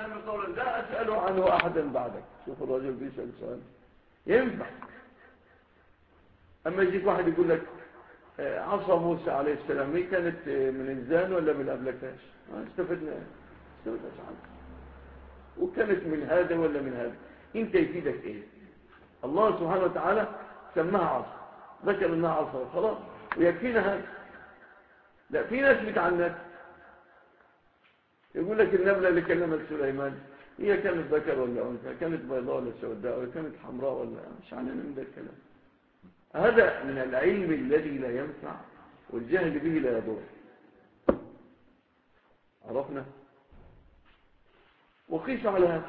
الإسلام قولا لا أسأل عنه أحدا بعدك. شوف الرجل بيسأل سؤال ينفع. أما يجيك واحد يقول لك عصا موسى عليه السلام هي كانت من إنزان ولا من أبلكاش؟ استفدنا عنه. وكانت من هذا ولا من هذا؟ انت يفيدك ايه؟ الله سبحانه وتعالى سماها عصا، ذكر انها عصا خلاص ويكفينا هذا. لا، في ناس بتعنت يقول لك النملة اللي كلمت سليمان هي كانت ذكر ولا انثى، كانت بيضاء ولا سوداء، ولا كانت حمراء ولا مش عننا من ده الكلام. هذا من العلم الذي لا ينفع والجهل به لا يضر. عرفنا؟ وقيس على هذا.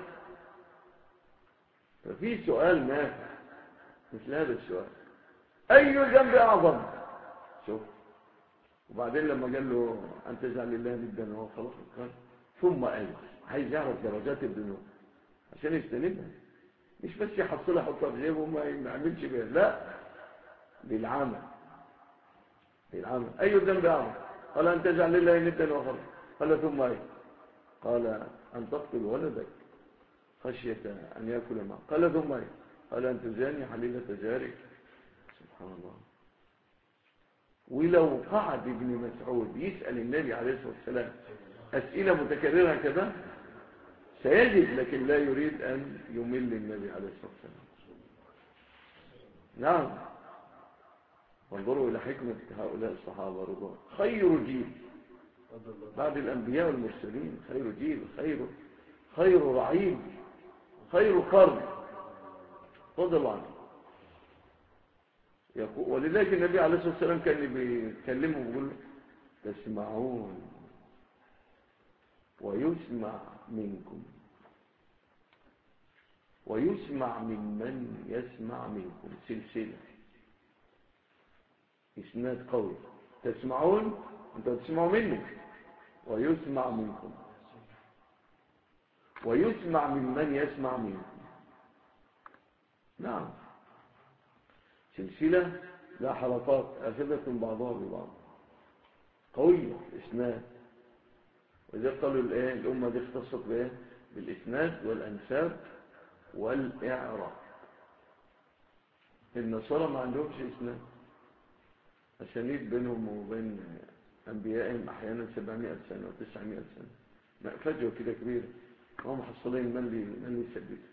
ففي سؤال نافع مثل هذا السؤال: أي ذنب أعظم؟ شوف. وبعدين لما قال له أن تجعل الله ندا وهو خلقك، قال ثم أي. عايز يعرف درجات الذنوب عشان يجتنبها، مش بس يحصلها يحطها في جيبه وما يعملش بها، لا، للعمل. أي ذنب أعظم؟ قال أن تجعل لله ندا وهو خلقك. قال ثم أي؟ قال أن تقتل ولدك خشية أن يأكل معه. قال ثم أي؟ قال أن تزاني حليلة جارك. سبحان الله. ولو قعد ابن مسعود يسأل النبي عليه الصلاة والسلام أسئلة متكررة كذا سيجد، لكن لا يريد أن يمل النبي عليه الصلاة والسلام. نعم. وانظروا إلى حكمة هؤلاء الصحابة رضوان. خير جيل بعد الأنبياء والمرسلين، خير جيل، خير رعيل، خير قرن، رضي الله عنه. ولذلك النبي عليه الصلاة والسلام كان بيكلمه ويقول تسمعون ويسمع منكم ويسمع ممن يسمع منكم. سلسلة إسناد قوي. تسمعون، أنتوا تسمعوا مني، ويسمع منكم ويسمع ممن يسمع منكم. نعم، سلسلة لا حلقات آخذة بعضها ببعض، قوية إسناد. وإذا قالوا الأمة دي اختصت بإيه؟ بالإسناد والأنساب والإعراب. النصارى ما عندهمش إسناد، أسانيد بينهم وبين أنبيائهم أحيانا 700 سنة و900 سنة، فجوة كده كبيرة، هم محصلين من يثبتها.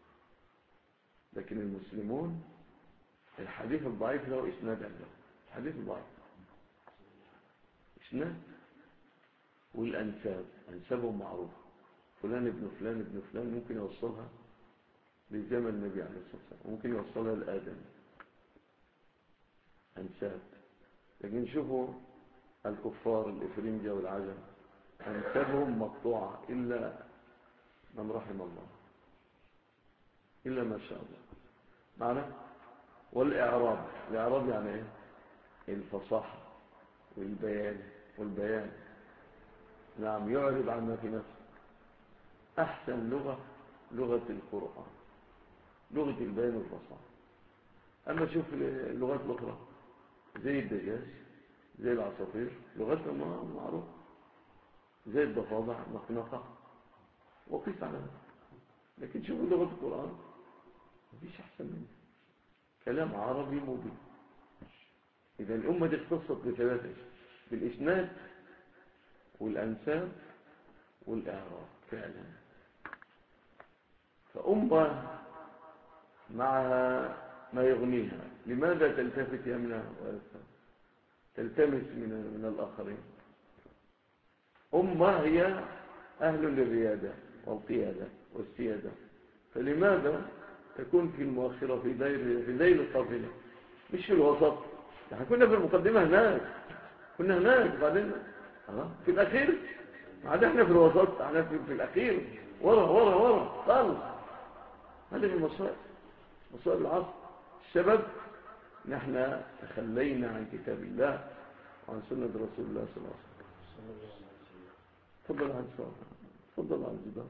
لكن المسلمون الحديث الضعيف له إسناد عنده، الحديث الضعيف إسناد. والأنساب أنسابهم معروف، فلان ابن فلان ابن فلان، ممكن يوصلها لزمن النبي عليه الصلاة والسلام، وممكن يوصلها لآدم، أنساب. لكن شوفوا الكفار الإفرنجة والعجم أنسابهم مقطوعة إلا من رحم الله، إلا ما شاء الله معنا. والإعراب، الإعراب يعني إيه؟ الفصاحة والبيان. نعم، يعرض عما في نفسه. أحسن لغة القرآن، لغة البيان والفصاحة. أما شوف اللغات الأخرى زي الدجاج، زي العصافير، لغتها معروفة، زي الضفادع، نقنقة، وقيس على هذا. لكن شوفوا لغة القرآن مفيش أحسن منه، كلام عربي مبين. إذا الأمة دي اختصت بثلاثة: بالإسناد والأنساب والإعراب فعلا. فأمة معها ما يغنيها، لماذا تلتفت يمنى تلتمس من الآخرين؟ أمة هي أهل للريادة والقيادة والسيادة، فلماذا تكون في المؤخرة في ذيل القافلة مش في الوسط؟ احنا كنا في المقدمة هناك، كنا هناك، بعدين في الأخير بعد احنا في الوسط، احنا في الأخير، ورا خالص. هذه من مصائب العصر. السبب نحن تخلينا عن كتاب الله وعن سنة رسول الله صلى الله عليه وسلم. تفضل عن السؤال، تفضل عن الجدار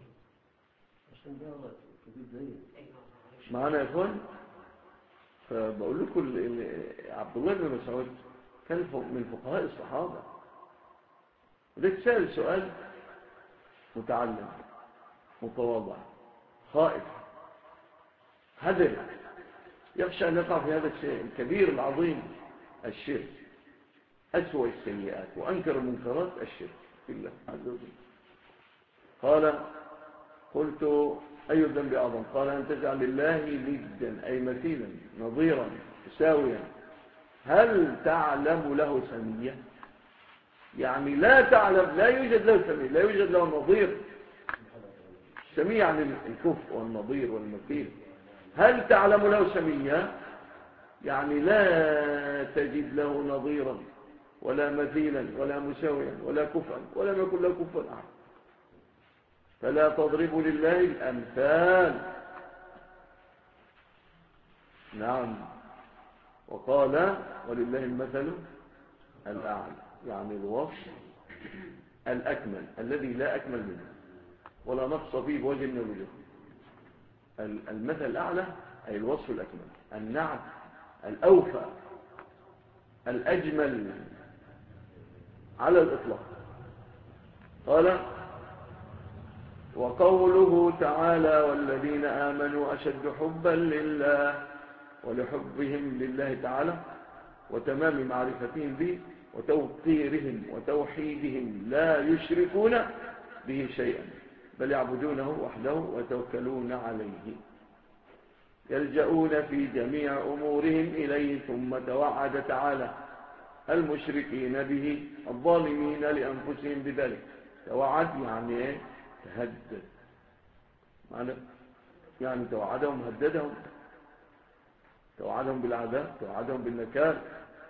معنا يا اخوان. فبقول لكم عبد الله بن مسعود كان من فقهاء الصحابة، وده سأل سؤال متعلم متواضع خائف هدر، يخشى أن يقع في هذا الشيء الكبير العظيم، الشرك، أسوأ السيئات وأنكر المنكرات الشرك بالله عز وجل. قال قلت أي الذنب أعظم؟ قال أن تجعل لله ندا أي مثيلا نظيرا تساويا. هل تعلم له سمية؟ يعني لا تعلم، لا يوجد له سمية، لا يوجد له نظير. سمية يعني الكفء والنظير والمثيل. هل تعلم له سمية؟ يعني لا تجد له نظيرا ولا مثيلا ولا مساويا ولا كفءا، ولم يكن له كفء أحد. فلا تضربوا لله الأمثال. نعم. وقال ولله المثل الأعلى، يعني الوصف الأكمل الذي لا أكمل منه ولا نقص فيه بوجه من الوجوه. المثل الأعلى أي الوصف الأكمل، النعت الأوفى الأجمل على الإطلاق. قال وقوله تعالى والذين آمنوا أشد حبا لله، ولحبهم لله تعالى وتمام معرفتهم به وتوقيرهم وتوحيدهم لا يشركون به شيئا بل يعبدونه وحده ويتوكلون عليه، يلجؤون في جميع أمورهم إليه. ثم توعد تعالى المشركين به الظالمين لأنفسهم بذلك. توعد يعني ايه؟ تهدد، يعني توعدهم هددهم، توعدهم بالعذاب، توعدهم بالنكال.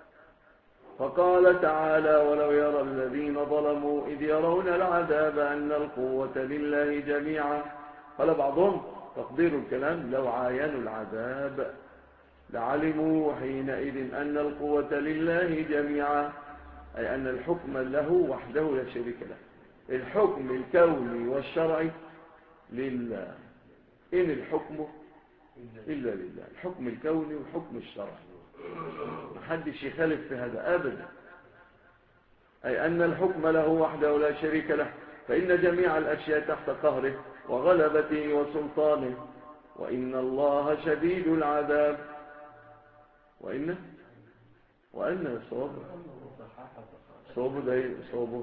فقال تعالى ولو يرى الذين ظلموا إذ يرون العذاب أن القوة لله جميعا. قال بعضهم تقدير الكلام لو عاينوا العذاب لعلموا حينئذ أن القوة لله جميعا، أي أن الحكم له وحده لا شريك له. الحكم الكوني والشرعي لله، إن الحكم إلا لله. الحكم الكوني والحكم الشرعي محدش يخالف في هذا أبدا، أي أن الحكم له وحده لا شريك له، فإن جميع الأشياء تحت قهره وغلبته وسلطانه. وإن الله شديد العذاب. وأن صوبه ده صوبه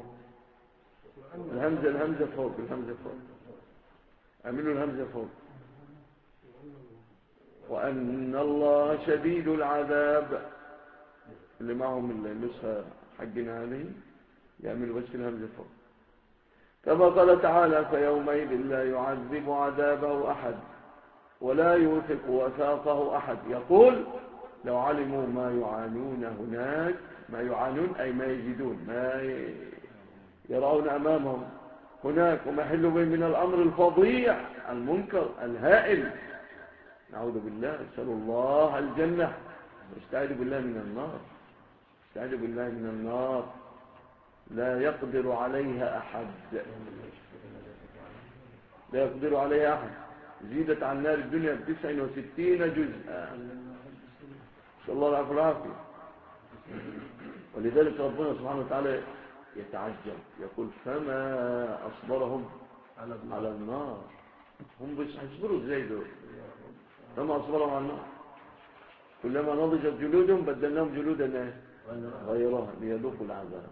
الهمزة فوق، الهمزة فوق، اعملوا الهمزة فوق. وأن الله شديد العذاب. اللي معهم النسخة حقنا عليه يعملوا بس الهمزة فوق. كما قال تعالى فيومئذ لا يعذب عذابه أحد ولا يوثق وثاقه أحد. يقول لو علموا ما يعانون هناك، ما يعانون أي ما يجدون، ما يرون أمامهم هناك، وما يحل بهم من الأمر الفظيع المنكر الهائل. نعوذ بالله، نسأل الله الجنة، واستعيذ بالله من النار، استعيذ بالله من النار لا يقدر عليها أحد، لا يقدر عليها أحد. زيدت عن نار الدنيا ب69 جزءا، نسأل الله العفو والعافية. ولذلك ربنا سبحانه وتعالى يتعجب يقول فما أصبرهم على النار. هم بس هيصبروا ازاي دول؟ فما أصبرهم على النار. كلما نضجت جلودهم بدلناهم جلودا غيرها ليذوقوا العذاب.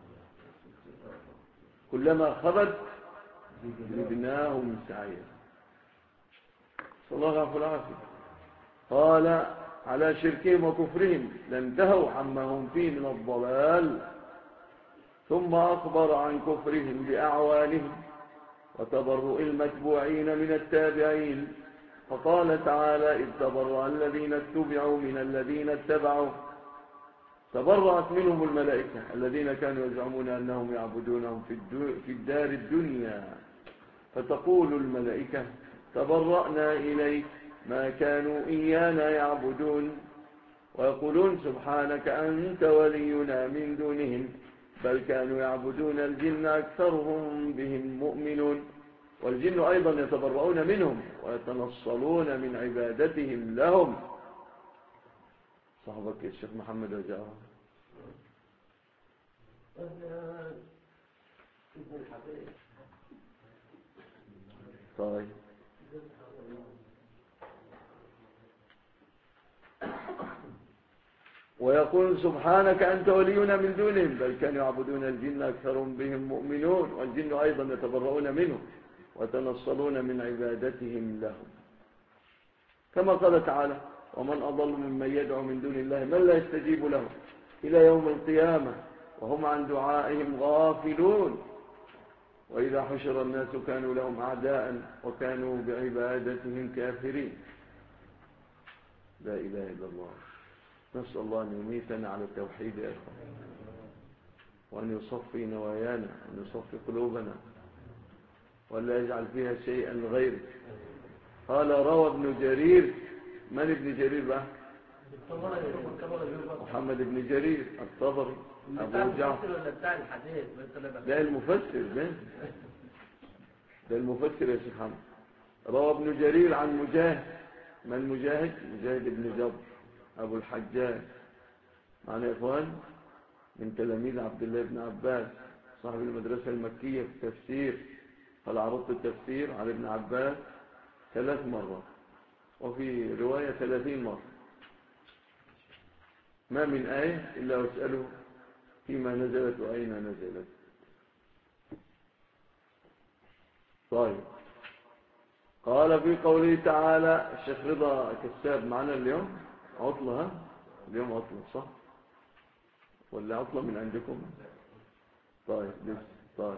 كلما خبت زدناهم سعيا. صلى الله عليه وسلم. قال على شركهم وكفرهم لانتهوا عما هم فيه من الضلال. ثم أخبر عن كفرهم بأعوانهم وتبرؤ المتبوعين من التابعين. فقال تعالى إذ تبرأ الذين اتبعوا من الذين اتبعوا. تبرأت منهم الملائكة الذين كانوا يزعمون أنهم يعبدونهم في الدار الدنيا. فتقول الملائكة تبرأنا إليك ما كانوا إيانا يعبدون. ويقولون سبحانك أنت ولينا من دونهم بل كانوا يعبدون الجن أكثرهم بهم مؤمنون. والجن أيضا يتبرؤون منهم ويتنصلون من عبادتهم لهم. صاحبك الشيخ محمد وجاءه. طيب ويقول سبحانك أنت ولينا من دونهم بل كانوا يعبدون الجن أكثرهم بهم مؤمنون والجن أيضا يتبرؤون منهم وتنصلون من عبادتهم لهم كما قال تعالى ومن أضل ممن يدعو من دون الله من لا يستجيب له إلى يوم القيامة وهم عن دعائهم غافلون وإذا حشر الناس كانوا لهم أعداء وكانوا بعبادتهم كافرين لا إله إلا الله نسأل الله أن يميتنا على التوحيد يا أخوان وأن يصفي نوايانا وأن يصفي قلوبنا ولا يجعل فيها شيئا غيره قال روى ابن جرير من ابن جرير بقى محمد بن جرير الطبري أبو جعفر ده المفسر ده المفسر يا شيخ محمد روى ابن جرير عن مجاهد من مجاهد بن جبر أبو الحجاج معنا يا إخوان من تلاميذ عبد الله بن عباس صاحب المدرسة المكية في التفسير قال عرضت التفسير على ابن عباس 3 مرات وفي رواية 30 مرة ما من آية إلا واسأله فيما نزلت وأين نزلت طيب قال في قوله تعالى الشيخ رضا كساب معنا اليوم عطلة اليوم عطلة صح ولا عطلة من عندكم طيب لسه طيب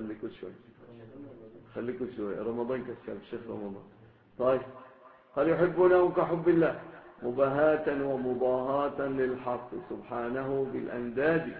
خليكوا شوي رمضان كساب الشيخ رمضان طيب قال يحبونهم كحب الله مباهاة ومضاهاة للحق سبحانه بالأنداد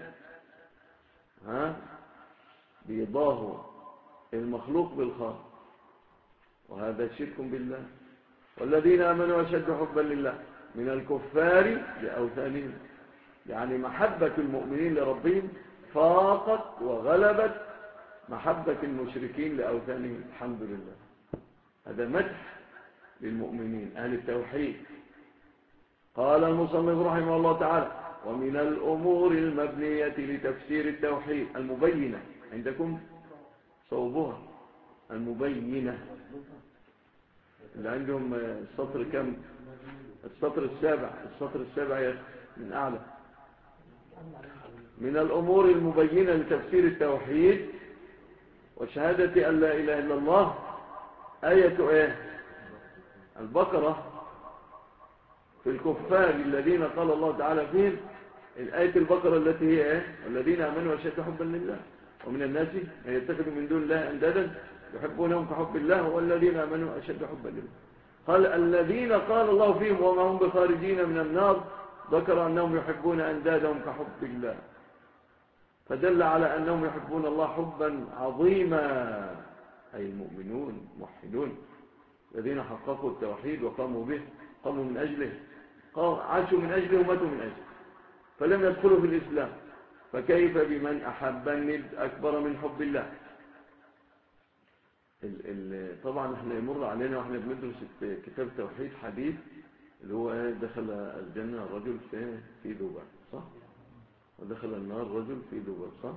بيضاه المخلوق بالخالق وهذا شرك بالله والذين آمنوا أشد حبا لله من الكفار لأوثانهم يعني محبة المؤمنين لربهم فاقت وغلبت محبة المشركين لأوثانهم الحمد لله هذا مدح للمؤمنين أهل التوحيد قال المصنف رحمه الله تعالى ومن الأمور المبنية لتفسير التوحيد المبينة عندكم صوبها المبينة اللي عندهم السطر كم السطر السابع يا من أعلى من الأمور المبينة لتفسير التوحيد وشهادة أن لا إله إلا الله آية البقرة في الكفار الذين قال الله تعالى فيهم الآية البقرة التي هي والذين آمنوا أشد حبا لله ومن الناس من يتخذ من دون الله أندادا يحبونهم كحب الله والذين آمنوا أشد حبا لله قال الذين قال الله فيهم وما هم بخارجين من النار ذكر أنهم يحبون أندادهم كحب الله فدل على أنهم يحبون الله حبا عظيما أي المؤمنون موحدون الذين حققوا التوحيد وقاموا به قاموا من أجله عاشوا من أجله وماتوا من أجله فلم يدخلوا في الإسلام فكيف بمن أحب الند أكبر من حب الله طبعا احنا يمر علينا واحنا بندرس كتاب توحيد حديث اللي هو دخل الجنة رجل في ذباب صح ودخل النار رجل في ذباب صح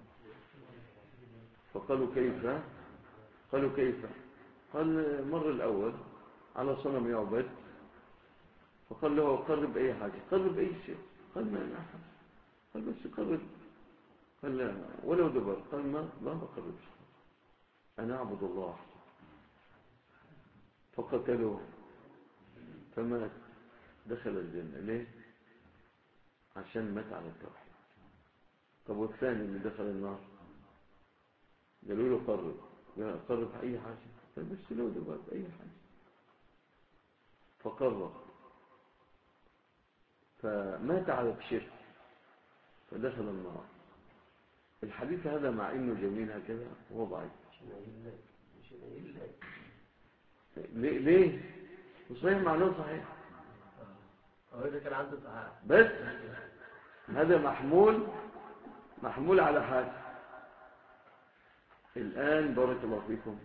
فقالوا كيف قال مر الأول على صنم يعبد فقال له قرب أي حاجة قرب أي شيء قال ما أحد قال بس قرب قال لا ولو دبر قال ما بقربش أنا أعبد الله فقتلوه فمات دخل الجنة ليه عشان مات على التوحيد طب والثاني اللي دخل النار قالوا له قرب أي حاجة قال بس لو دبر أي حاجة فقرب فمات على الشرك فدخل النار الحديث هذا مع انه جميل هكذا هو ضعيف ليه وصحيح معناه صحيح هذا كان عنده صحيح بس هذا محمول على حاجة الآن بارك الله فيكم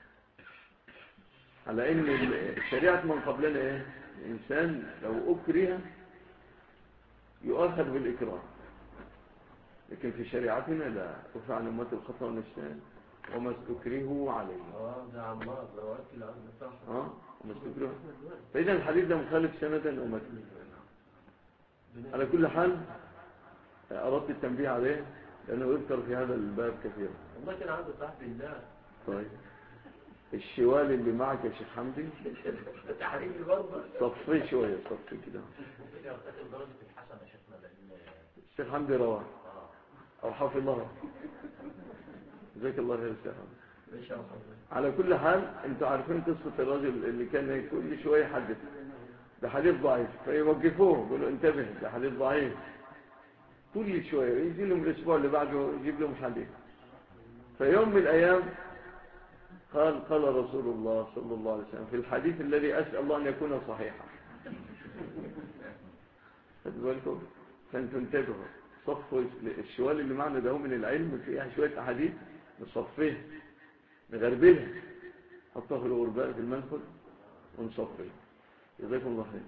على ان شريعة من قبلنا الإنسان لو أكره يؤاخذ بالإكراه لكن في شريعتنا لا رفع عن أمة الخطأ والنسيان وما استكرهوا عليه. ده عمار لو أكل عن صح. وما استكرهوا. فإذا الحديث ده مخالف سنة ومتن. على كل حال أردت التنبيه عليه لأنه يذكر في هذا الباب كثيرا. والله كان عنده صاحب الله. طيب الشوال اللي معك يا شيخ حمدي تحريم برضه. صفيه شوية صفيه كده. الشيخ حمدي رواه أو حافظها. جزاك الله خير الشيخ حمدي. على كل حال انتوا عارفين قصة الرجل اللي كان كل شوية يحدث ده حديث ضعيف فيوقفوه يقولوا انتبه ده حديث ضعيف. كل شوية يجي لهم الأسبوع اللي بعده يجيب لهم حديث. فيوم من الأيام قال رسول الله صلى الله عليه وسلم في الحديث الذي أسأل الله أن يكون صحيحا. خدوا بالكم فانتوا انتبهوا صفوا الشوال اللي معنا ده هو من العلم فيها شوية أحاديث نصفيه نغربلها حطها في الغرباء في المنفذ ونصفيه. جزاكم الله خير.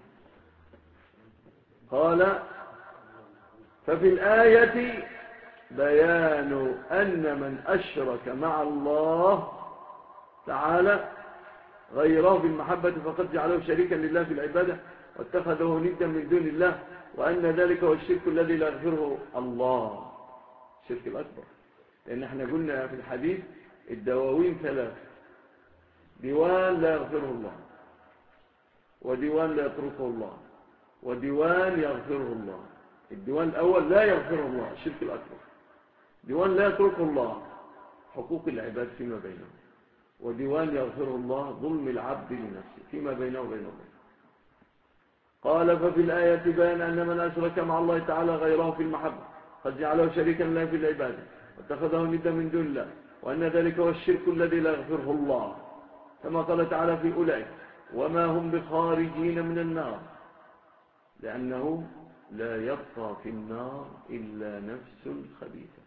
قال ففي الآية بيان أن من أشرك مع الله تعالى غيره بالمحبة فقد جعله شريكا لله في العبادة واتخذه ندا من دون الله وأن ذلك هو الشرك الذي لا يغفره الله الشرك الأكبر. لأن احنا قلنا في الحديث الدواوين ثلاث ديوان لا يغفره الله وديوان لا يتركه الله وديوان يغفره الله. الديوان الأول لا يغفره الله الشرك الأكبر. ديوان لا يتركه الله حقوق العباد فيما بينهم. وديوان يغفره الله ظلم العبد لنفسه فيما بينه وبينه. قال ففي الآية بيان أن من أشرك مع الله تعالى غيره في المحبة قد جعله شريكا له في العبادة واتخذه ندا من دون الله وأن ذلك هو الشرك الذي لا يغفره الله كما قال تعالى في أولئك وما هم بخارجين من النار لأنه لا يبقى في النار إلا نفس خبيثة.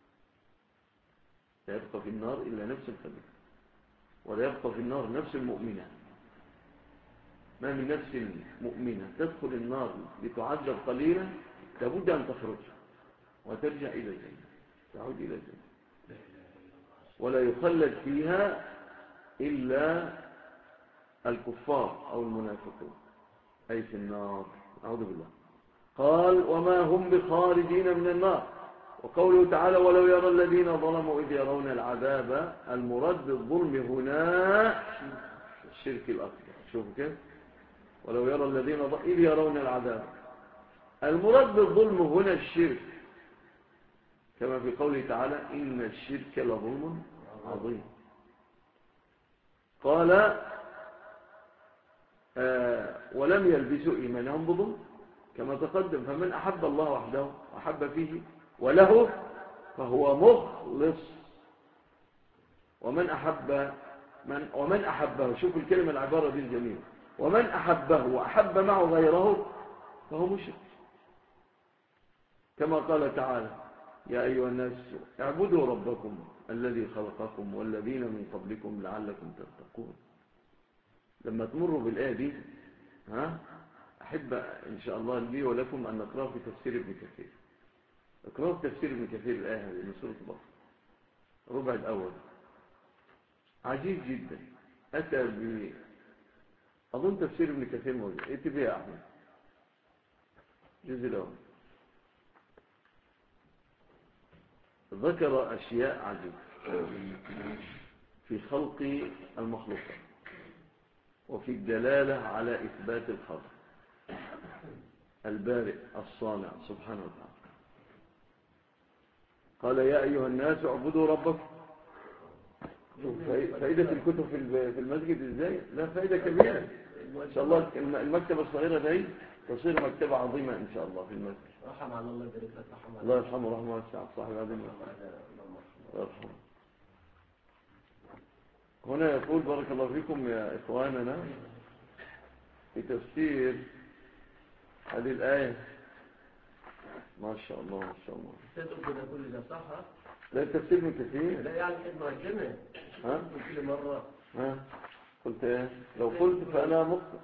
لا يبقى في النار إلا نفس خبيثة ولا يبقى في النار نفس المؤمنة. ما من نفس مؤمنة تدخل النار لتعذب قليلا لابد أن تخرج وترجع إلى الجنة تعود إلى الجنة ولا يخلد فيها إلا الكفار أو المنافقون أي في النار. أعوذ بالله. قال وما هم بخارجين من النار. وقوله تعالى ولو يرى الذين ظلموا إذ يرون العذاب المراد بالظلم هنا الشرك الأكبر. شوفوا كيف ولو يرى الذين إذ يرون العذاب المراد بالظلم هنا الشرك كما في قوله تعالى إن الشرك لظلم عظيم. قال ولم يلبسوا إيمانهم بظلم كما تقدم فمن أحب الله وحده وأحب فيه وله فهو مخلص ومن أحبه شوفوا الكلمة العبارة دي الجميلة ومن أحبه وأحب معه غيره فهو مشرك كما قال تعالى يا أيها الناس اعبدوا ربكم الذي خلقكم والذين من قبلكم لعلكم تتقون. لما تمروا بالآية دي أحب إن شاء الله لي ولكم أن نقرأ في تفسير ابن كثير. اقرأوا في تفسير ابن كثير الآية هذه من سورة البقرة الربع الأول عجيب جدا. أتى أظن تفسير ابن كثير موجود ائت به يا أحمد الجزء الأول ذكر أشياء عجيبة في خلق المخلوق وفي الدلالة على إثبات الخلق البارئ الصانع سبحانه وتعالى. قال يا أيها الناس اعبدوا ربكم. فائدة الكتب في المسجد ازاي؟ لا فائدة كبيرة ان شاء الله. المكتبة الصغيرة دي تصير مكتبة عظيمة ان شاء الله في المسجد. رحم على الله يبارك لك. الله يرحمه رحمه واسعة صاحب هذه الله يرحمه. هنا يقول بارك الله فيكم يا إخواننا في تفسير هذه الآية ما شاء الله ما شاء الله. تدخل كل ده صح؟ لا تفسير من كثير. لا يعني خدمة الجنة. كل مرة. قلت ايه؟ لو قلت فأنا مخطئ.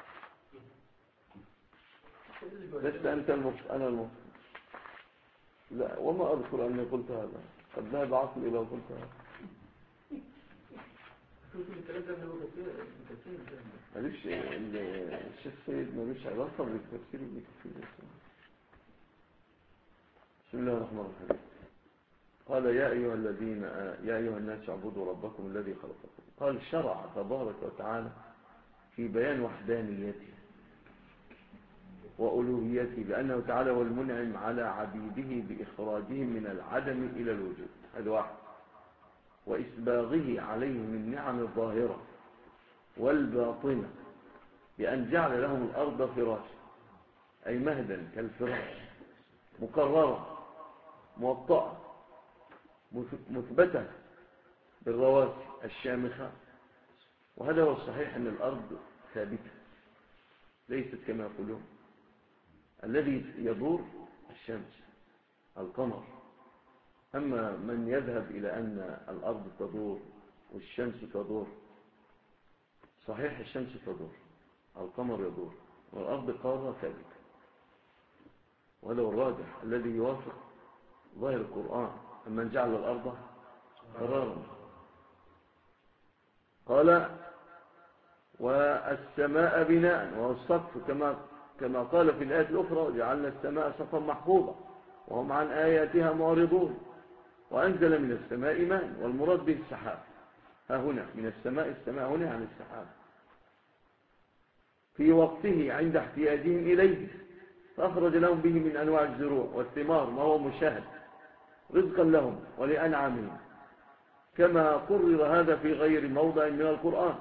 لست أنت المخطئ أنا المخطئ. لا وما أذكر أني قلت هذا قد ذهب عقلي لو قلت هذا. الكلام ده ابن كثير ماليش الشيخ سيد ماليش علاقة بالتفسير ابن كثير. بسم الله الرحمن الرحيم. قال يا أيها الناس اعبدوا ربكم الذي خلقكم. قال شرع تبارك وتعالى في بيان وحدانيته وألوهيته بأنه تعالى والمنعم على عبيده بإخراجهم من العدم إلى الوجود، هذا واحد، وإسباغه عليهم النعم الظاهرة والباطنة بأن جعل لهم الأرض فراشا، أي مهدا كالفراش، مقررة موطأة مثبتة بالرواسي الشامخة. وهذا هو الصحيح، أن الأرض ثابتة ليست كما يقولون. الذي يدور الشمس القمر. أما من يذهب إلى أن الأرض تدور والشمس تدور، صحيح الشمس تدور، القمر يدور، والأرض قارة ثابتة. وهذا هو الراجح الذي يوافق ظاهر القرآن، أما جعل الأرض قرارا. قال والسماء بناء، والسقف كما قال في الآية الأخرى جعلنا السماء سقفا محفوظا وهم عن آياتها معرضون، وأنزل من السماء ماء، والمراد به السحاب. ها هنا من السماء هنا عن السحاب في وقته عند احتياجهم إليه، فأخرج لهم به من أنواع الزروع والثمار ما هو مشاهد رزقا لهم ولأنعامهم، كما قرر هذا في غير موضع من القرآن.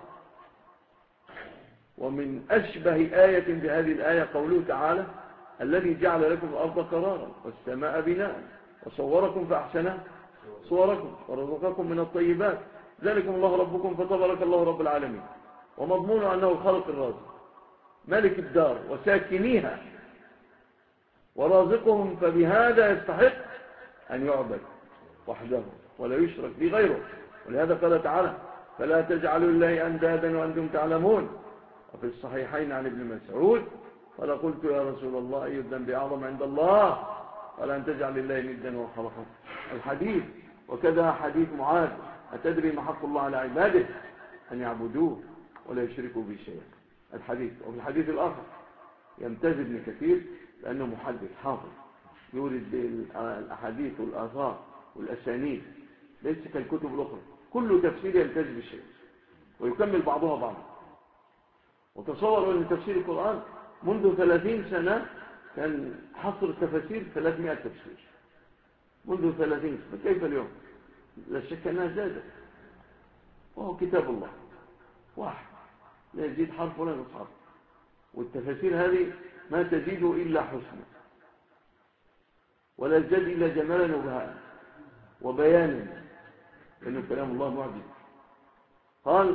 ومن أشبه آية بهذه الآية قوله تعالى الذي جعل لكم الأرض قرارا والسماء بناء وصوركم فأحسن صوركم ورزقكم من الطيبات ذلكم الله ربكم فتبارك الله رب العالمين. ومضمونه أنه الخلق الرازق ملك الدار وساكنيها ورازقهم، فبهذا يستحق أن يعبد وحده ولا يشرك به غيره. ولهذا قال تعالى فلا تجعلوا الله أندادا وأنتم تعلمون. وفي الصحيحين عن ابن مسعود قال قلت يا رسول الله أي الذنب أعظم عند الله؟ قال أن تجعل الله ندا وخلقه، الحديث. وكذا حديث معاذ أتدري ما حق الله على عباده؟ أن يعبدوه ولا يشركوا به شيئا، الحديث. وفي الحديث الآخر يمتاز ابن كثير لأنه محدث حافظ، يورد الأحاديث والآثار والأسانيد ليس كالكتب الأخرى، كل تفسير يمتاز بشيء ويكمل بعضها بعضا. وتصوروا أن تفسير القرآن منذ 30 سنة كان حصر التفاسير 300 تفسير منذ 30 سنة، كيف اليوم؟ لا شك أنها زادت. وهو كتاب الله واحد لا يزيد حرف ولا ينقص حرف، والتفاسير هذه ما تزيد إلا حسنا ولا يزداد إلا جمالا وبهاء وبيانا، لأنه كلام الله معجز. قال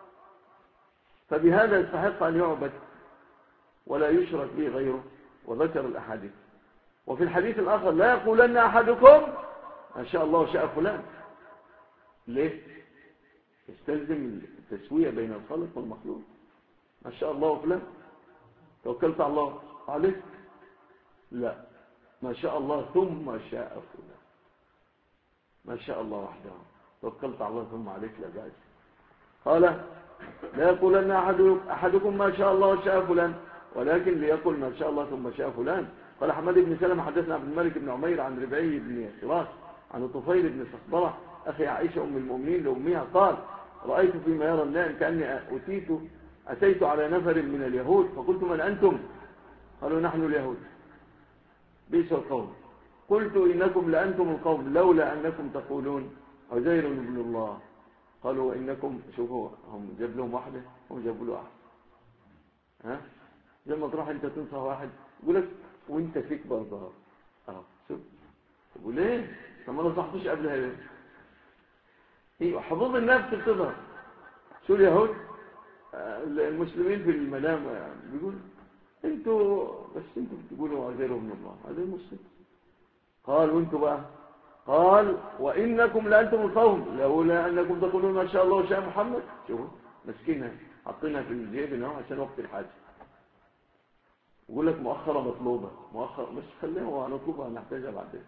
فبهذا يستحق أن يعبد ولا يشرك به غيره، وذكر الأحاديث. وفي الحديث الآخر لا يقولن أحدكم ما شاء الله وشاء فلان. ليه؟ يستلزم التسوية بين الخالق والمخلوق. ما شاء الله وفلان توكلت على الله عليك، لا، ما شاء الله ثم شاء فلان، ما شاء الله وحده توكلت على الله ثم عليك لا بأس. قال لا يقولن أحدكم ما شاء الله وشاء فلان، ولكن ليقل ما شاء الله ثم شاء فلان. قال حماد بن سلمة حدثنا عبد الملك بن عمير عن ربعي بن خراش عن الطفيل بن صخبرة أخي عائشة أم المؤمنين لأمها قال رأيت فيما يرى النائم كأني أتيت على نفر من اليهود فقلت من أنتم؟ قالوا نحن اليهود بئس القوم. قلت إنكم لأنتم القوم لولا أنكم تقولون عزير بن الله. قالوا إنكم، شوفوا هم جاب لهم واحدة هم جابوا له واحد، ها زي ما تروح أنت تنصح واحد يقول لك وانت فيك برضه شوف تقول ايه طب ما نصحتوش قبلها ليه؟ هي حظوظ النفس بتظهر. شو اليهود المسلمين في المنام بيقول انتوا بتقولوا عزير بن الله هذا المسلم. قال وانتوا بقى؟ قال وانكم لانتم القوم لولا انكم تقولون ما شاء الله وشاء محمد. شوفوا مسكينها حاطينها في الجيب هنا عشان وقت الحاجه. يقول لك مؤخرة مطلوبة، مؤخرة بس خليها نطلبها نحتاجها بعدين.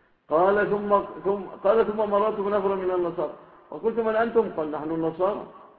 قال ثم مررت بنفر من النصارى وقلت من أنتم؟ قال نحن النصارى.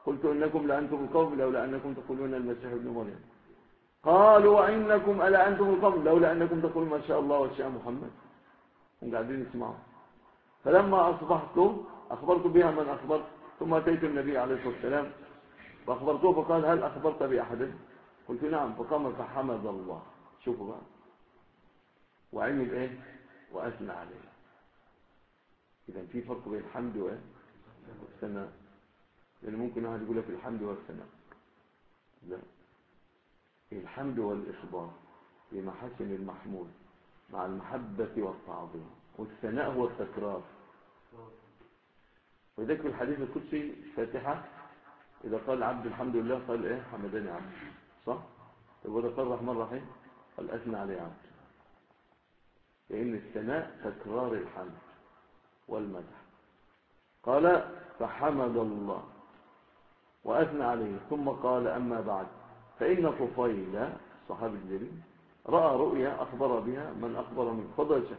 قلت إنكم لأنتم القوم لولا أنكم تقولون المسيح ابن مريم. قالوا وإنكم ألا أنتم القوم لولا أنكم تقولون ما شاء الله وشاء محمد. هم قاعدين يسمعوا. فلما أصبحت أخبرت بها من أخبرت، ثم أتيت النبي عليه الصلاة والسلام فأخبرته فقال هل أخبرت بأحد؟ قلت نعم. فقام فحمد الله. شوفوا بقى وعمل إيه وأثنى عليه. إذا في فرق بين الحمد والثناء، لأن ممكن واحد يقول لك الحمد والثناء، لا، الحمد والإخبار بمحاسن المحمود مع المحبة والتعظيم، والثناء هو التكرار. وذلك في الحديث القدسي الفاتحة إذا قال عبد الحمد لله قال إيه حمدني عبد، صح؟ وإذا قال الرحمن الرحيم قال أثنى عليه عبد. لأن الثناء تكرار الحمد والمدح. قال فحمد الله وأثنى عليه ثم قال أما بعد فإن طفيل صحابي الجليل رأى رؤيا أخبر بها من أخبر منه. فضل شك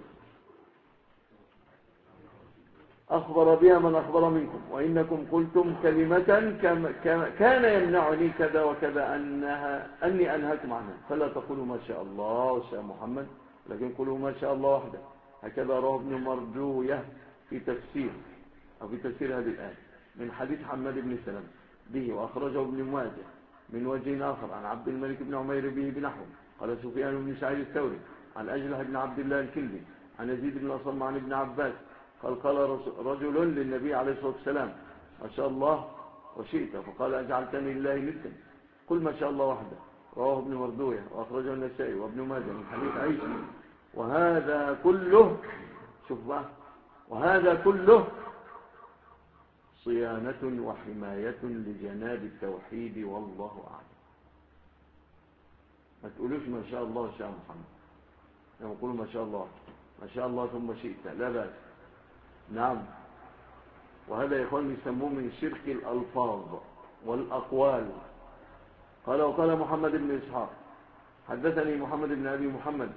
أخبر بها من أخبر منكم وإنكم قلتم كلمة كان يمنعني كذا وكذا أني أنهاكم عنها، فلا تقولوا ما شاء الله وشاء محمد لكن قولوا ما شاء الله وحده. هكذا رواه ابن مردوية في تفسير هذه الآية من حديث حماد بن سلمة به، وأخرجه ابن ماجه من وجه آخر عن عبد الملك بن عمير به بنحو. قال سفيان بن سعيد الثوري عن أجلح بن عبد الله الكندي عن يزيد بن أصم عن ابن عباس قال رجل للنبي عليه الصلاة والسلام ما شاء الله وشئت، فقال أجعلتني لله ندا، قل ما شاء الله وحده. رواه ابن مردوية وأخرجه النسائي وابن ماجه من حديث عيسى. وهذا كله شوف بقى، وهذا كله صيانة وحماية لجناب التوحيد والله أعلم. ما تقولوش ما شاء الله وشاء محمد، لما قولوا ما شاء الله ما شاء الله ثم شئت لا بأس. نعم. وهذا يا إخوان يسموه من شرك الألفاظ والأقوال. وقال محمد بن إسحاق حدثني محمد بن أبي محمد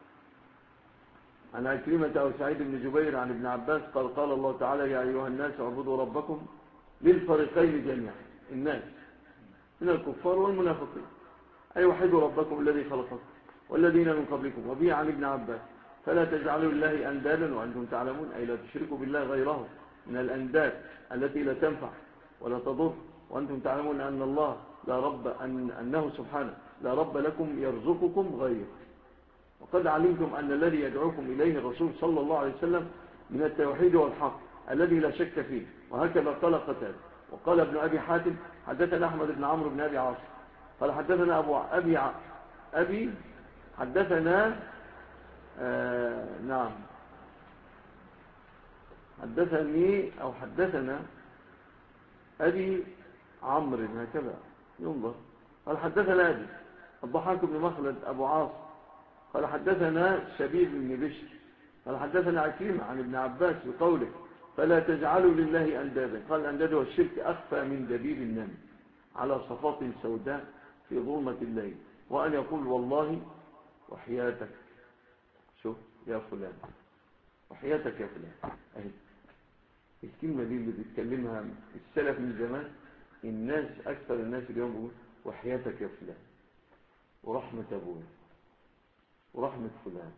عن عكرمة أو سعيد بن جبير عن ابن عباس قال الله تعالى يا أيها الناس اعبدوا ربكم للفريقين جميعا، الناس من الكفار والمنافقين، أي وحدوا ربكم الذي خلقكم والذين من قبلكم. وبه عن ابن عباس فلا تجعلوا لله أندادا وأنتم تعلمون، أي لا تشركوا بالله غيره من الأنداد التي لا تنفع ولا تضر، وأنتم تعلمون أن الله لا رب أنه سبحانه لا رب لكم يرزقكم غيره. وقد علمتم أن الذي يدعوكم إليه الرسول صلى الله عليه وسلم من التوحيد والحق الذي لا شك فيه. وهكذا قال قتادة. وقال ابن أبي حاتم حدثنا أحمد بن عمرو بن أبي عاصم قال حدثنا أبي حدثنا نعم حدثنا أبي عمرو هكذا ينظر. قال حدثنا أبي الضحاك بن مخلد أبو عاصم قال حدثنا شبيب بن بشر قال حدثنا عكرمة عن ابن عباس بقوله فلا تجعلوا لله أندادا. قال الأنداد والشرك أخفى من دبيب النمل على صفات سوداء في ظلمة الليل، وأن يقول والله وحياتك، شوف يا فلان وحياتك يا فلان. أهي الكلمة دي اللي بيتكلمها السلف من زمان، الناس أكثر الناس اليوم بيقول وحياتك يا فلان ورحمة أبوه ورحمة فلان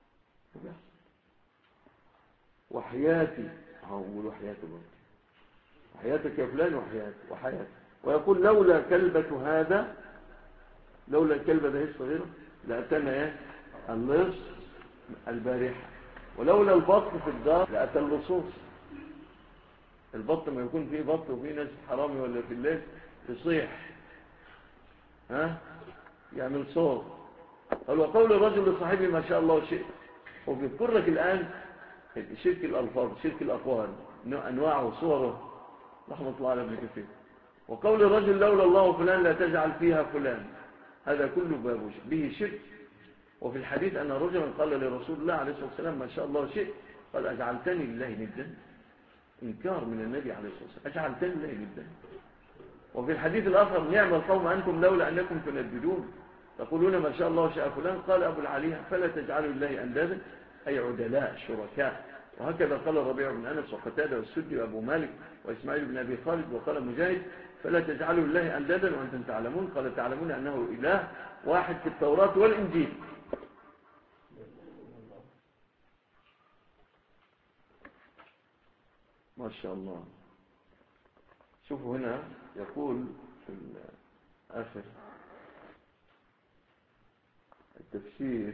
وحياتي، هقول وحياتي برضه وحياتك يا فلان وحياتي. ويقول لولا كلبة هذا، لولا الكلبة ده هي الصغيرة لأتنا ايه اللص البارحة، ولولا البط في الدار لأتى اللصوص. البط ما يكون فيه بط وفيه ناس حرامي ولا في الليل يصيح يعمل صوت. قال وقول الرجل لصاحبه ما شاء الله شئت. وبيذكر لك الآن شرك الألفاظ شرك الأقوال أنواعه وصوره رحمة الله على ابن كثير. وقول الرجل لولا الله فلان لا تجعل فيها فلان، هذا كله باب به شرك. وفي الحديث أن رجلا قال لرسول الله عليه الصلاة والسلام ما شاء الله شئت، قال أجعلتني لله ندا. إنكار من النبي عليه الصلاة والسلام أجعلتني لله ندا. وفي الحديث الآخر نعم القوم أنتم لولا أنكم تنددون تقولون ما شاء الله وشاء فلان. قال أبو العالية فلا تجعلوا لله أندادا أي عدلاء شركاء وهكذا قال الربيع بن أنس وقتادة والسدي وأبو مالك وإسماعيل بن أبي خالد. وقال مجاهد فلا تجعلوا لله أندادا وأنتم تعلمون. قال تعلمون أنه إله واحد في التوراة والإنجيل. ما شاء الله. شوفوا هنا يقول في آخر التفسير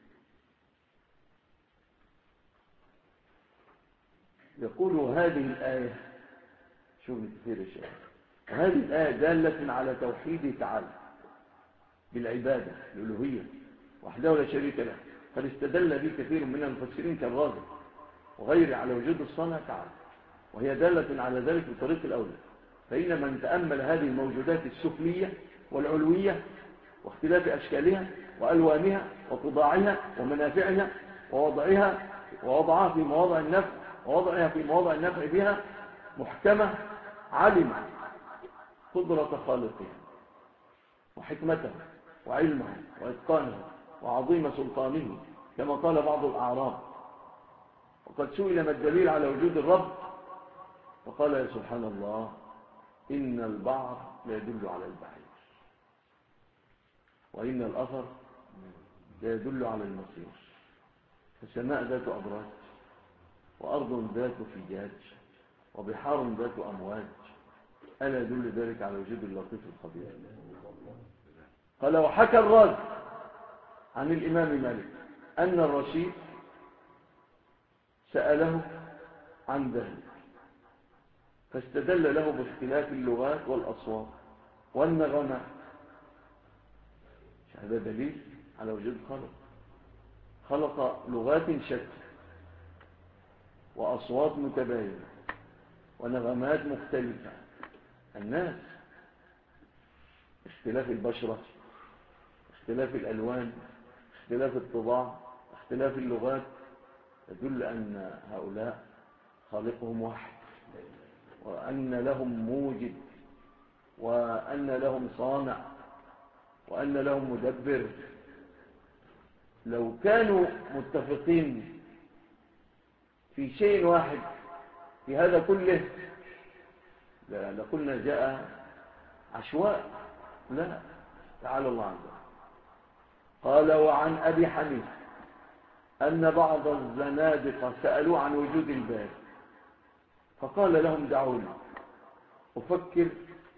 يقول هذه الآية، شوف كثير الشيء، هذه الآية دالة على توحيده تعالى بالعبادة الألوهية وحده لا شريك له. قد استدل به كثير من المفسرين كالرازي وغيره على وجود الصانع تعالى، وهي دالة على ذلك بطريق الأولى. فإن من تأمل هذه الموجودات السفلية والعلوية واختلاف أشكالها وألوانها وطباعها ومنافعها ووضعها في مواضع النفع ووضعها في مواضع النفع بها محكمة، علم قدرة خالقها وحكمته وعلمه وإتقانه وعظيم سلطانه، كما قال بعض الأعراب. وقد سئل ما الدليل على وجود الرب، فقال يا سبحان الله إن البعر لا يدل على البعير، وإن الأثر لا يدل على المصير. فسماء ذات أبراج، وأرض ذات فجاج، وبحار ذات أمواج، ألا يدل ذلك على وجود اللطيف الخبير. قال وحكى الرازي عن الإمام مالك أن الرشيد سأله عن ذلك فاستدل له باختلاف اللغات والأصوات والنغمات. هذا دليل على وجود خلق لغات شتى وأصوات متباينة ونغمات مختلفة. الناس اختلاف البشرة، اختلاف الألوان، اختلاف الطباع، اختلاف اللغات، يدل أن هؤلاء خالقهم واحد، وأن لهم موجد، وأن لهم صانع، وأن لهم مدبر. لو كانوا متفقين في شيء واحد في هذا كله لقلنا جاء عشواء. لا، تعالى الله عنه. قال وعن أبي حنيفة أن بعض الزنادقة سألوا عن وجود الباري، فقال لهم دعوني أفكر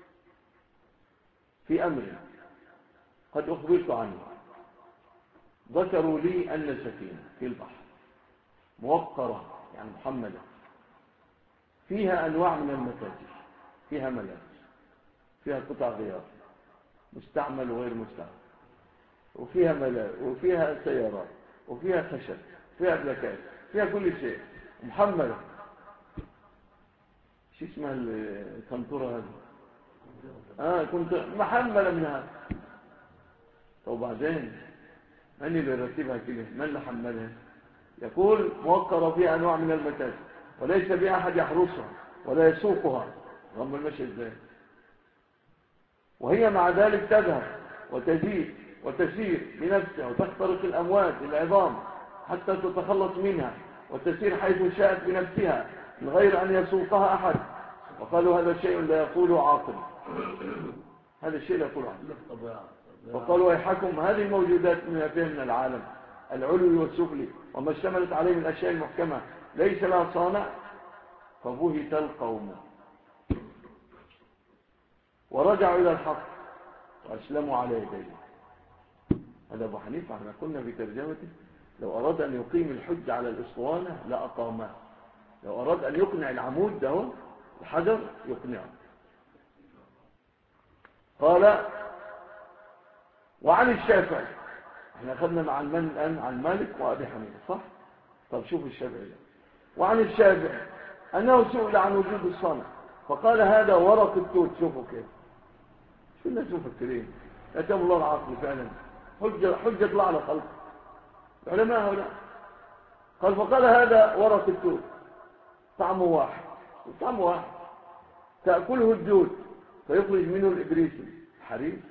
في أمر قد أخبرت عنه. ذكروا لي أن سفينة في البحر موقرة يعني محملة فيها أنواع من المتاجر، فيها ملابس، فيها قطع غيار مستعمل وغير مستعمل، وفيها ملابس، وفيها سيارات، وفيها خشب، فيها بلاكات، فيها كل شيء محملة. شو اسمها الكنتورة هذه؟ كنت محملة من هذا. وبعدين من اللي يرتبها كده؟ من اللي حملها؟ يقول موقرة فيها أنواع من المتاجر وليس بها أحد يحرسها ولا يسوقها. غم المشي ازاي؟ وهي مع ذلك تذهب وتزيد وتسير بنفسها وتخترق الأمواج العظام حتى تتخلص منها وتسير حيث شاءت بنفسها من غير أن يسوقها أحد. وقالوا هذا شيء لا يقوله عاقل، هذا الشيء لا يقوله عاقل. وقالوا ويحكم هذه الموجودات من فيها من العالم العلوي والسفلي وما اشتملت عليه من الأشياء المحكمة ليس لها صانع، فبهت القوم ورجعوا إلى الحق وأسلموا على يديه. هذا أبو حنيفة. احنا قلنا في ترجمته لو أراد أن يقيم الحج على الأسطوانة لأقامه. لو أراد أن يقنع العمود ده الحجر يقنعه. قال وعن الشافعي، احنا أخذنا مع الآن عن مالك وأبي حنيفة صح؟ طب شوف الشافعي. وعن الشافعي أنه سئل عن وجود الصانع فقال هذا ورق التوت. شوفوا كيف، شو الناس مفكرين؟ أتم الله العقل فعلا، حجة الله على خلق العلماء هؤلاء. قال فقال هذا ورق التوت طعمه واحد، طعمه واحد، تأكله الدود فيخرج منه الإبريسي حرير،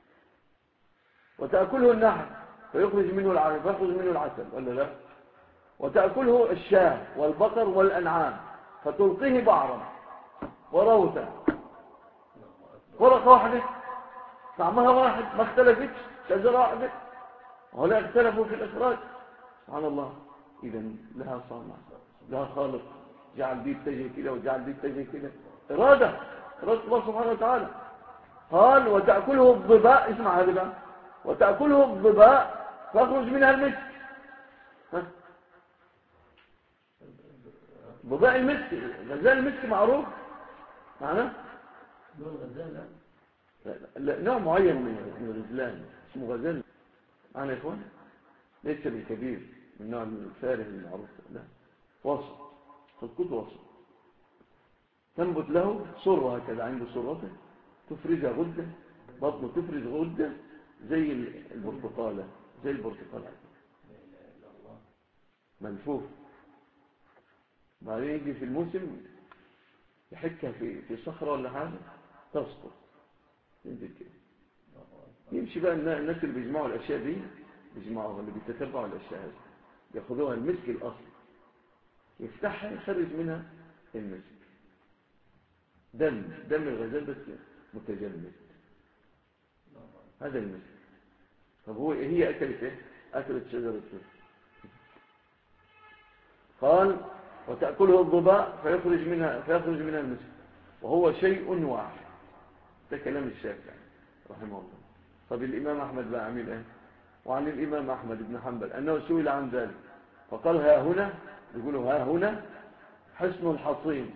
وتأكله النحل فيخرج منه العسل، ولا لا؟ وتأكله الشاة والبقر والأنعام فتلقيه بعرا وروثا، ورقة واحدة طعمها واحد، ما اختلفتش، شجرة واحدة، ولا اختلفوا في الإخراج. سبحان الله. إذن لها صانع، لها خالق، جعل دي تجي كده وجعل دي تجي كده، إرادة الله سبحانه وتعالى. قال وتأكله الضباء، اسمع هذا بقى، وتأكله الضباء فاخرج منها المسك. ضباء المسك، غزال المسك معروف معناه نوع معين من الغزلان اسمه غزال معنا يا اخوان، ليس بالكبير من نوع الفارغ المعروف، لا، وسط، خلقته وسط، تنبت له صرة هكذا، عنده صرته تفرزها غدة، بطنه تفرز غدة زي البرتقالة، زي البرتقالة ملفوف. بعدين يجي في الموسم يحكها في صخرة ولا حاجة تسقط ينزل كده. يمشي بقى الناس اللي بيجمعوا الأشياء دي، بيجمعوها، اللي بيتتبعوا الأشياء هذه، يأخذوها المسك الأصل، يفتحها يخرج منها المسك، دم الغزال بس متجمد، هذا المسك. طب هي أكلت ايه؟ أكلت شجرة التوت. قال وتأكله الضباء فيخرج منها المسك وهو شيء واحد. ده كلام الشافعي رحمه الله. طب الإمام أحمد بقى عمل ايه؟ وعن الإمام أحمد بن حنبل أنه سئل عن ذلك فقال ها هنا، يقولوا ها هنا حسن الحصين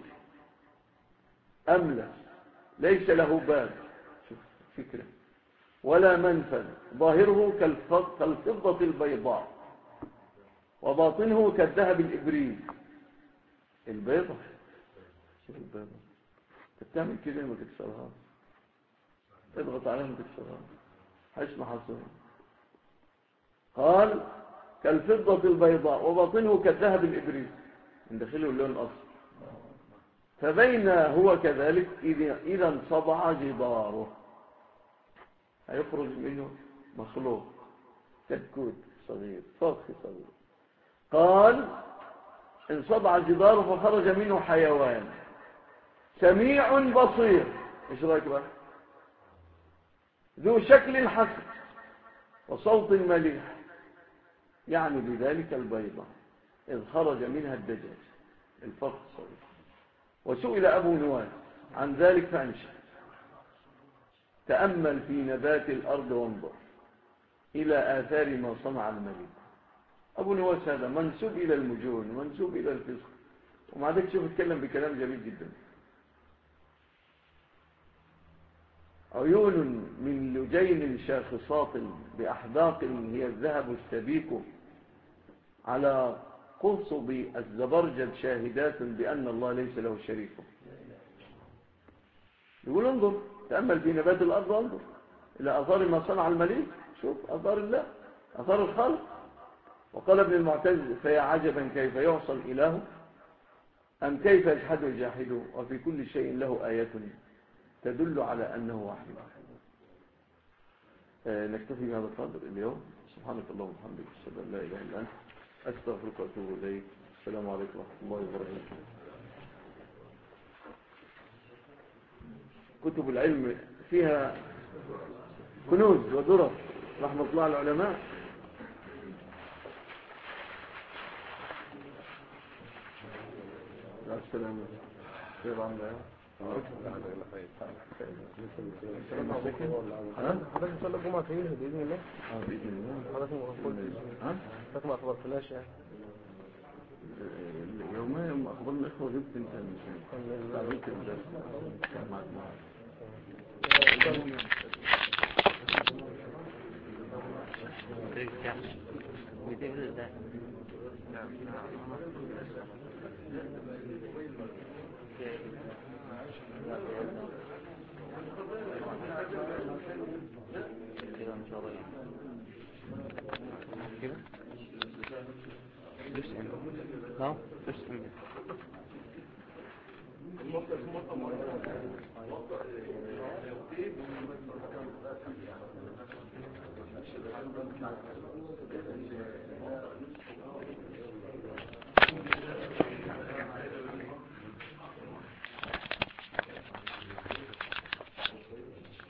أملس ليس له باب، شوف فكرة، ولا منفذ، ظاهره كالفضة البيضاء وباطنه كالذهب الإبريز. البيضة، شوف البيضة بتعمل كده ما تكسرها، تضغط عليها ما تكسرها، حسن حصين. قال كالفضة البيضاء وباطنه كالذهب الإبريز، من داخله اللون الأصفر. فبين هو كذلك إذا انصبع جداره، هيخرج منه مخلوق كتكوت صغير، فخ صغير. قال انصبع جداره فخرج منه حيوان سميع بصير، ايش رايك بقى؟ ذو شكل حسن وصوت مليح، يعني بذلك البيضة إذ خرج منها الدجاج الفخ الصغير. وسئل أبو نواس عن ذلك فأنشأ تأمل في نبات الأرض وانظر إلى آثار ما صنع الملك. أبو نواس هذا منسوب إلى المجون، منسوب إلى الفسق، ومع ذلك شوف اتكلم بكلام جميل جدا. عيون من لجين شاخصات بأحداق هي الذهب السبيك على قصب الزبرجد شاهدات بأن الله ليس له شريك. يقول انظر تأمل في نبات الأرض وانظر إلى أثار ما صنع المليك، شوف أثار الله، أثار الخالق. وقال ابن المعتز فيا عجبا كيف يعصى الإله أم كيف يجحد الجاحد وفي كل شيء له آيات تدل على أنه واحد. نكتفي بهذا القدر اليوم. سبحانك اللهم وبحمدك أشهد أن لا إله إلا أنت أستغفرك وأتوب إليك. السلام عليكم ورحمة الله وبركاته. كتب العلم فيها كنوز ودرر رحمة الله على العلماء. السلام خير عن الله. حضرتك صلى الجمعة فيه بإذن الله. بإذن الله. حضرتك ما أخبرتناش يعني. يوم أخبرنا الإخوة جبت انت تعبيت الدرس كان معك كده نعم تسلم.